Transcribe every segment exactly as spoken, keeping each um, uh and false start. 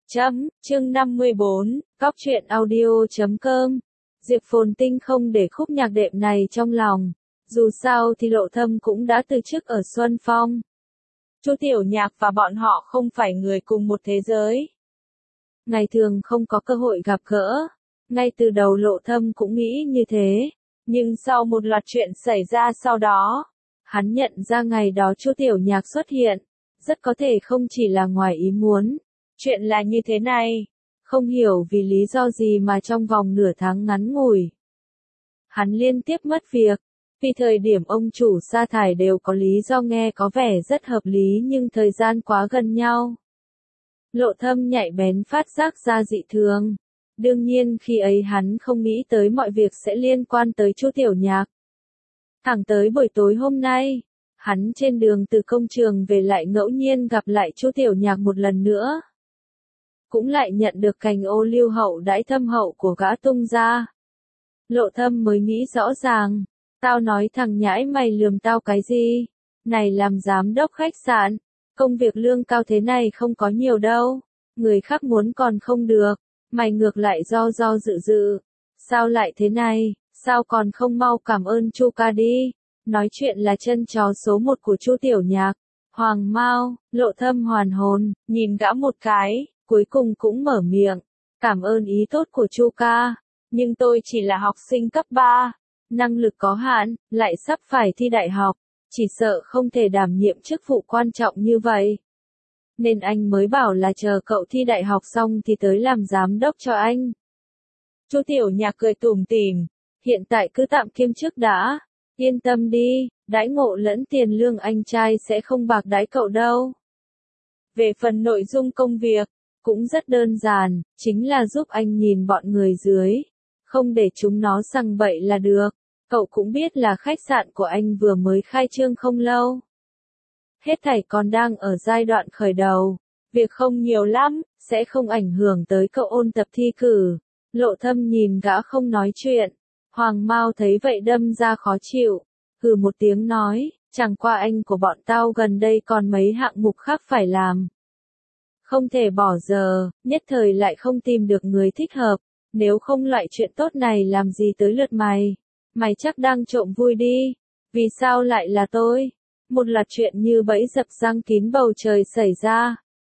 Chấm, chương năm mươi bốn, Cóc truyện audio chấm com. Diệp Phồn Tinh không để khúc nhạc đệm này trong lòng. Dù sao thì Lộ Thâm cũng đã từ chức ở Xuân Phong. Chu Tiểu Nhạc và bọn họ không phải người cùng một thế giới. Ngày thường không có cơ hội gặp gỡ. Ngay từ đầu Lộ Thâm cũng nghĩ như thế. Nhưng sau một loạt chuyện xảy ra sau đó, hắn nhận ra ngày đó Chu Tiểu Nhạc xuất hiện, rất có thể không chỉ là ngoài ý muốn. Chuyện là như thế này, không hiểu vì lý do gì mà trong vòng nửa tháng ngắn ngủi, hắn liên tiếp mất việc. Vì thời điểm ông chủ sa thải đều có lý do nghe có vẻ rất hợp lý nhưng thời gian quá gần nhau. Lộ Thâm nhạy bén phát giác ra dị thường. Đương nhiên khi ấy hắn không nghĩ tới mọi việc sẽ liên quan tới Chu Tiểu Nhạc. Thẳng tới buổi tối hôm nay, hắn trên đường từ công trường về lại ngẫu nhiên gặp lại Chu Tiểu Nhạc một lần nữa. Cũng lại nhận được cành ô liu hậu đãi thâm hậu của gã tung ra. Lộ Thâm mới nghĩ rõ ràng, tao nói thằng nhãi mày lườm tao cái gì? Này làm giám đốc khách sạn, công việc lương cao thế này không có nhiều đâu, người khác muốn còn không được, mày ngược lại do do dự dự. Sao lại thế này, sao còn không mau cảm ơn Chu ca đi? Nói chuyện là chân chó số một của Chu Tiểu Nhạc. Hoàng Mao, Lộ Thâm hoàn hồn, nhìn gã một cái. Cuối cùng cũng mở miệng, cảm ơn ý tốt của Chu ca, nhưng tôi chỉ là học sinh cấp ba, năng lực có hạn, lại sắp phải thi đại học, chỉ sợ không thể đảm nhiệm chức vụ quan trọng như vậy. Nên anh mới bảo là chờ cậu thi đại học xong thì tới làm giám đốc cho anh. Chu Tiểu Nhạc cười tủm tỉm, hiện tại cứ tạm kiêm chức đã, yên tâm đi, đãi ngộ lẫn tiền lương anh trai sẽ không bạc đãi cậu đâu. Về phần nội dung công việc, cũng rất đơn giản, chính là giúp anh nhìn bọn người dưới, không để chúng nó sằng bậy là được. Cậu cũng biết là khách sạn của anh vừa mới khai trương không lâu. Hết thảy còn đang ở giai đoạn khởi đầu, việc không nhiều lắm, sẽ không ảnh hưởng tới cậu ôn tập thi cử. Lộ Thâm nhìn gã không nói chuyện, Hoàng Mao thấy vậy đâm ra khó chịu, hừ một tiếng nói, chẳng qua anh của bọn tao gần đây còn mấy hạng mục khác phải làm. Không thể bỏ giờ, nhất thời lại không tìm được người thích hợp, nếu không loại chuyện tốt này làm gì tới lượt mày. Mày chắc đang trộm vui đi, vì sao lại là tôi? Một loạt chuyện như bẫy dập giăng kín bầu trời xảy ra.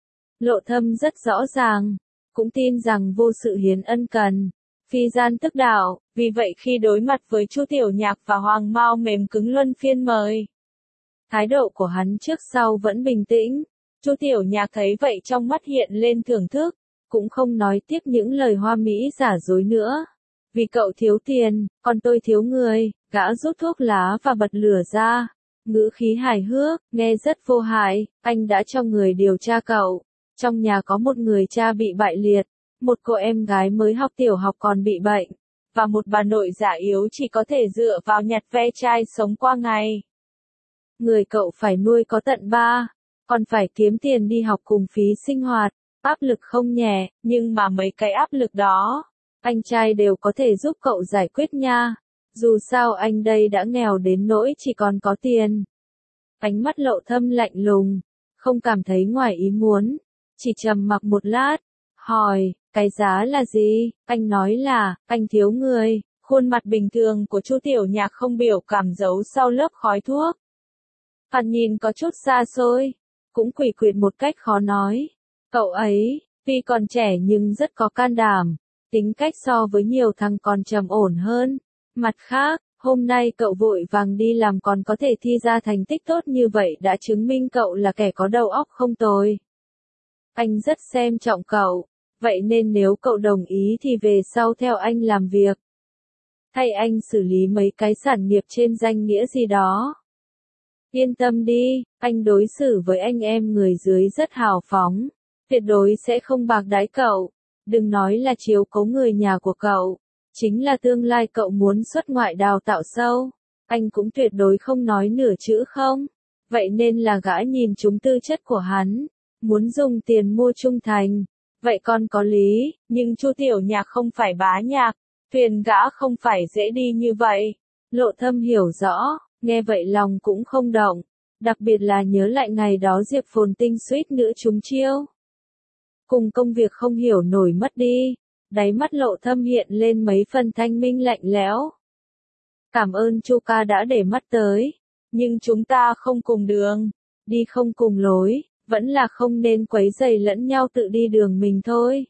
Lộ Thâm rất rõ ràng, cũng tin rằng vô sự hiến ân cần, phi gian tức đạo, vì vậy khi đối mặt với Chu Tiểu Nhạc và Hoàng Mao mềm cứng luân phiên mời. Thái độ của hắn trước sau vẫn bình tĩnh. Chu Tiểu Nhạc thấy vậy trong mắt hiện lên thưởng thức, cũng không nói tiếp những lời hoa mỹ giả dối nữa. Vì cậu thiếu tiền, còn tôi thiếu người, gã rút thuốc lá và bật lửa ra. Ngữ khí hài hước, nghe rất vô hại, anh đã cho người điều tra cậu. Trong nhà có một người cha bị bại liệt, một cô em gái mới học tiểu học còn bị bệnh, và một bà nội già yếu chỉ có thể dựa vào nhặt ve chai sống qua ngày. Người cậu phải nuôi có tận ba. Còn phải kiếm tiền đi học cùng phí sinh hoạt, áp lực không nhẹ, nhưng mà mấy cái áp lực đó, anh trai đều có thể giúp cậu giải quyết nha. Dù sao anh đây đã nghèo đến nỗi chỉ còn có tiền. Ánh mắt Lộ Thâm lạnh lùng, không cảm thấy ngoài ý muốn, chỉ trầm mặc một lát, hỏi, cái giá là gì? Anh nói là, anh thiếu người. Khuôn mặt bình thường của Chu Tiểu Nhạc không biểu cảm giấu sau lớp khói thuốc. Hắn nhìn có chút xa xôi. Cũng quỷ quyệt một cách khó nói. Cậu ấy, tuy còn trẻ nhưng rất có can đảm, tính cách so với nhiều thằng còn trầm ổn hơn. Mặt khác, hôm nay cậu vội vàng đi làm còn có thể thi ra thành tích tốt như vậy đã chứng minh cậu là kẻ có đầu óc không tồi. Anh rất xem trọng cậu, vậy nên nếu cậu đồng ý thì về sau theo anh làm việc. Thay anh xử lý mấy cái sản nghiệp trên danh nghĩa gì đó. Yên tâm đi, anh đối xử với anh em người dưới rất hào phóng, tuyệt đối sẽ không bạc đãi cậu, đừng nói là chiếu cố người nhà của cậu, chính là tương lai cậu muốn xuất ngoại đào tạo sâu, anh cũng tuyệt đối không nói nửa chữ không, vậy nên là gã nhìn trúng tư chất của hắn, muốn dùng tiền mua trung thành, vậy còn có lý, nhưng Chu Tiểu Nhạc không phải bá nhạc, thuyền gã không phải dễ đi như vậy. Lộ Thâm hiểu rõ. Nghe vậy lòng cũng không động, đặc biệt là nhớ lại ngày đó Diệp Phồn Tinh suýt nữa trúng chiêu. cùng công việc không hiểu nổi mất đi. Đáy mắt Lộ Thâm hiện lên mấy phần thanh minh lạnh lẽo. Cảm ơn Chu ca đã để mắt tới, nhưng chúng ta không cùng đường, đi không cùng lối, vẫn là không nên quấy rầy lẫn nhau tự đi đường mình thôi.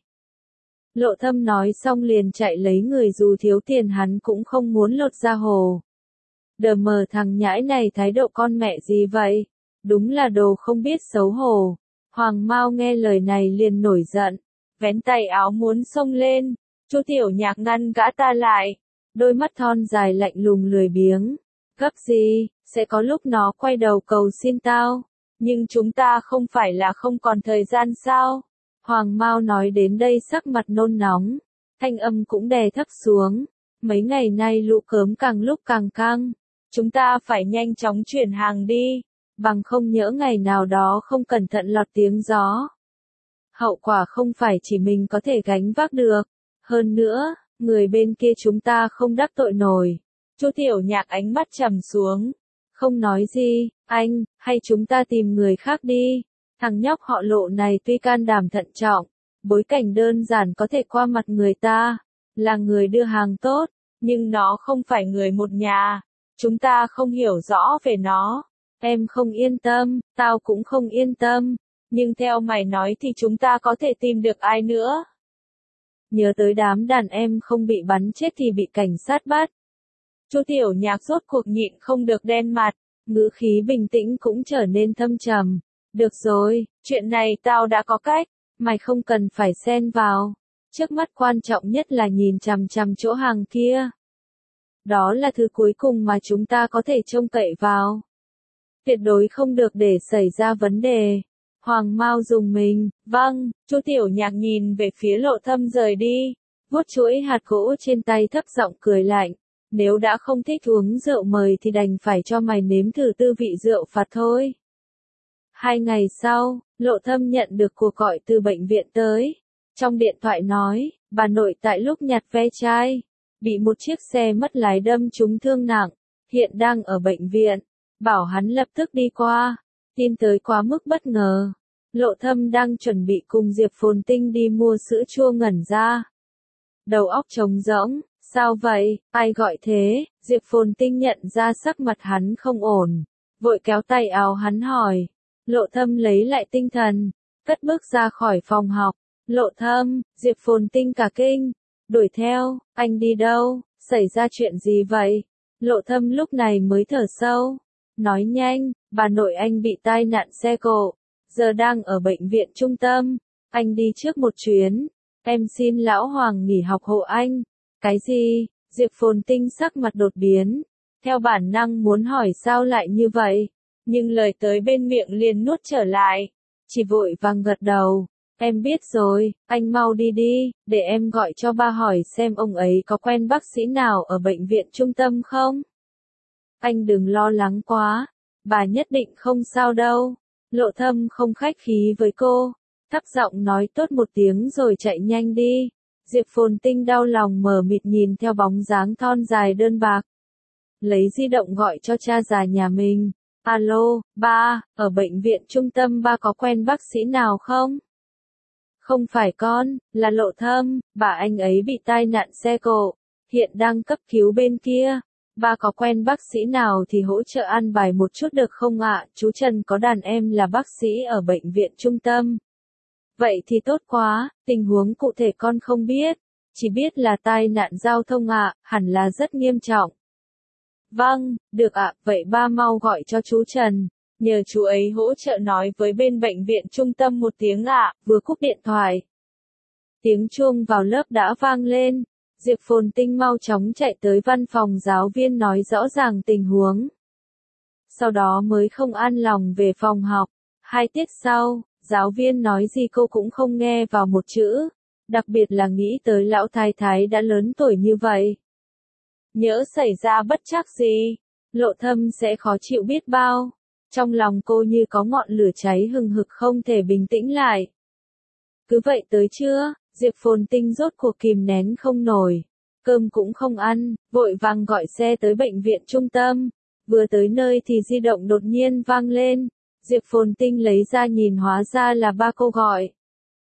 Lộ Thâm nói xong liền chạy lấy người, dù thiếu tiền hắn cũng không muốn lột ra hồ. Đờ mờ, thằng nhãi này thái độ con mẹ gì vậy? Đúng là đồ không biết xấu hổ. Hoàng Mao nghe lời này liền nổi giận, vén tay áo muốn xông lên. Chu Tiểu Nhạc ngăn gã ta lại, đôi mắt thon dài lạnh lùng lười biếng. Gấp gì, sẽ có lúc nó quay đầu cầu xin tao, nhưng chúng ta không phải là không còn thời gian sao? Hoàng Mao nói đến đây sắc mặt nôn nóng, thanh âm cũng đè thấp xuống. Mấy ngày nay lũ cớm càng lúc càng căng, chúng ta phải nhanh chóng chuyển hàng đi, bằng không nhỡ ngày nào đó không cẩn thận lọt tiếng gió. Hậu quả không phải chỉ mình có thể gánh vác được, hơn nữa, người bên kia chúng ta không đắc tội nổi. Chu Tiểu Nhạc ánh mắt trầm xuống, không nói gì. Anh, hay chúng ta tìm người khác đi. Thằng nhóc họ Lộ này tuy can đảm thận trọng, bối cảnh đơn giản có thể qua mặt người ta, là người đưa hàng tốt, nhưng nó không phải người một nhà. Chúng ta không hiểu rõ về nó. Em không yên tâm, tao cũng không yên tâm, nhưng theo mày nói thì chúng ta có thể tìm được ai nữa? Nhớ tới đám đàn em không bị bắn chết thì bị cảnh sát bắt. Chu Tiểu Nhạc rốt cuộc nhịn không được đen mặt, ngữ khí bình tĩnh cũng trở nên thâm trầm. Được rồi, chuyện này tao đã có cách, mày không cần phải xen vào. Trước mắt quan trọng nhất là nhìn chằm chằm chỗ hàng kia. Đó là thứ cuối cùng mà chúng ta có thể trông cậy vào. Tuyệt đối không được để xảy ra vấn đề. Hoàng Mao dùng mình, vâng. Chu Tiểu Nhạc nhìn về phía Lộ Thâm rời đi, vuốt chuỗi hạt gỗ trên tay thấp giọng cười lạnh. Nếu đã không thích uống rượu mời thì đành phải cho mày nếm thử tư vị rượu phạt thôi. Hai ngày sau, Lộ Thâm nhận được cuộc gọi từ bệnh viện tới. Trong điện thoại nói, bà nội tại lúc nhặt ve chai, bị một chiếc xe mất lái đâm trúng thương nặng, hiện đang ở bệnh viện, bảo hắn lập tức đi qua. Tin tới quá mức bất ngờ. Lộ Thâm đang chuẩn bị cùng Diệp Phồn Tinh đi mua sữa chua ngẩn ra. Đầu óc trống rỗng, sao vậy, ai gọi thế? Diệp Phồn Tinh nhận ra sắc mặt hắn không ổn, vội kéo tay áo hắn hỏi. Lộ Thâm lấy lại tinh thần, cất bước ra khỏi phòng học. Lộ Thâm, Diệp Phồn Tinh cả kinh, đuổi theo. Anh đi đâu, xảy ra chuyện gì vậy? Lộ Thâm lúc này mới thở sâu, nói nhanh, bà nội anh bị tai nạn xe cộ, giờ đang ở bệnh viện trung tâm, anh đi trước một chuyến, em xin lão Hoàng nghỉ học hộ anh. Cái gì? Diệp Phồn Tinh sắc mặt đột biến, theo bản năng muốn hỏi sao lại như vậy, nhưng lời tới bên miệng liền nuốt trở lại, chỉ vội vàng gật đầu. Em biết rồi, anh mau đi đi, để em gọi cho ba hỏi xem ông ấy có quen bác sĩ nào ở bệnh viện trung tâm không? Anh đừng lo lắng quá, bà nhất định không sao đâu. Lộ Thâm không khách khí với cô, thấp giọng nói tốt một tiếng rồi chạy nhanh đi. Diệp Phồn Tinh đau lòng mờ mịt nhìn theo bóng dáng thon dài đơn bạc. Lấy di động gọi cho cha già nhà mình. Alo, ba, ở bệnh viện trung tâm ba có quen bác sĩ nào không? Không phải con, là Lộ Thâm, bà anh ấy bị tai nạn xe cộ, hiện đang cấp cứu bên kia. Ba có quen bác sĩ nào thì hỗ trợ an bài một chút được không ạ? Chú Trần có đàn em là bác sĩ ở bệnh viện trung tâm. Vậy thì tốt quá, tình huống cụ thể con không biết, chỉ biết là tai nạn giao thông ạ, hẳn là rất nghiêm trọng. Vâng, được ạ, vậy ba mau gọi cho chú Trần, nhờ chú ấy hỗ trợ nói với bên bệnh viện trung tâm một tiếng ạ. Vừa cúp điện thoại, tiếng chuông vào lớp đã vang lên. Diệp Phồn Tinh mau chóng chạy tới văn phòng giáo viên nói rõ ràng tình huống. Sau đó mới không an lòng về phòng học. Hai tiết sau, giáo viên nói gì cô cũng không nghe vào một chữ, đặc biệt là nghĩ tới lão thái thái đã lớn tuổi như vậy. Nhỡ xảy ra bất trắc gì, Lộ Thâm sẽ khó chịu biết bao. Trong lòng cô như có ngọn lửa cháy hừng hực không thể bình tĩnh lại. Cứ vậy tới trưa, Diệp Phồn Tinh rốt cuộc kìm nén không nổi. Cơm cũng không ăn, vội vàng gọi xe tới bệnh viện trung tâm. Vừa tới nơi thì di động đột nhiên vang lên. Diệp Phồn Tinh lấy ra nhìn hóa ra là ba cô gọi.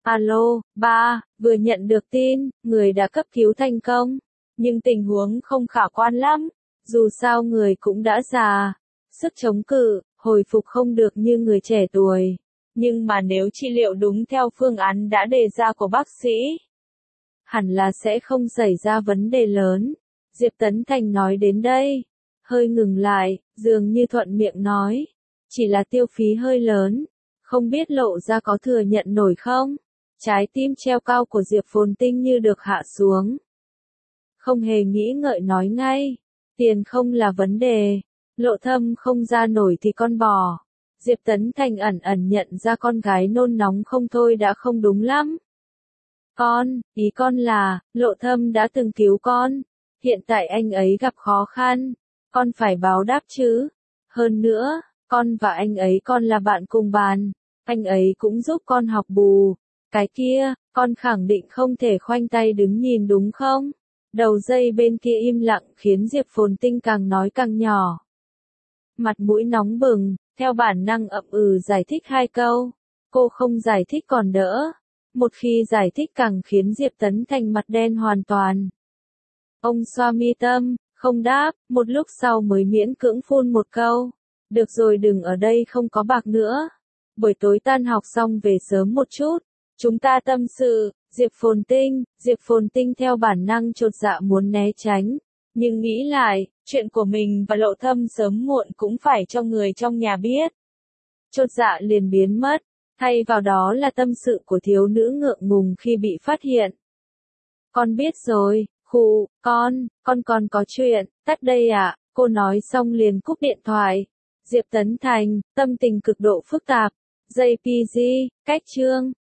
Alo, ba, vừa nhận được tin, người đã cấp cứu thành công. Nhưng tình huống không khả quan lắm. Dù sao người cũng đã già. Sức chống cự, hồi phục không được như người trẻ tuổi. Nhưng mà nếu trị liệu đúng theo phương án đã đề ra của bác sĩ, hẳn là sẽ không xảy ra vấn đề lớn. Diệp Tấn Thành nói đến đây. Hơi ngừng lại, dường như thuận miệng nói. Chỉ là tiêu phí hơi lớn. Không biết Lộ ra có thừa nhận nổi không? Trái tim treo cao của Diệp Phồn Tinh như được hạ xuống. Không hề nghĩ ngợi nói ngay. Tiền không là vấn đề. Lộ Thâm không ra nổi thì con bò. Diệp Tấn Thành ẩn ẩn nhận ra con gái nôn nóng không thôi đã không đúng lắm. Con, ý con là, Lộ Thâm đã từng cứu con. Hiện tại anh ấy gặp khó khăn. Con phải báo đáp chứ. Hơn nữa, con và anh ấy còn là bạn cùng bàn. Anh ấy cũng giúp con học bù. Cái kia, con khẳng định không thể khoanh tay đứng nhìn đúng không? Đầu dây bên kia im lặng khiến Diệp Phồn Tinh càng nói càng nhỏ. Mặt mũi nóng bừng, theo bản năng ậm ừ giải thích hai câu. Cô không giải thích còn đỡ. Một khi giải thích càng khiến Diệp Tấn Thành mặt đen hoàn toàn. Ông xoa mi tâm, không đáp, một lúc sau mới miễn cưỡng phun một câu. Được rồi, đừng ở đây không có bạc nữa. Buổi tối tan học xong về sớm một chút. Chúng ta tâm sự. Diệp Phồn Tinh, Diệp Phồn Tinh theo bản năng chột dạ muốn né tránh. Nhưng nghĩ lại, chuyện của mình và Lộ Thâm sớm muộn cũng phải cho người trong nhà biết. Chột dạ liền biến mất. Thay vào đó là tâm sự của thiếu nữ ngượng ngùng khi bị phát hiện. Con biết rồi, khụ, con, con còn có chuyện, tắt đây ạ, à? Cô nói xong liền cúp điện thoại. Diệp Tấn Thành, tâm tình cực độ phức tạp. gi pê giê, cách chương.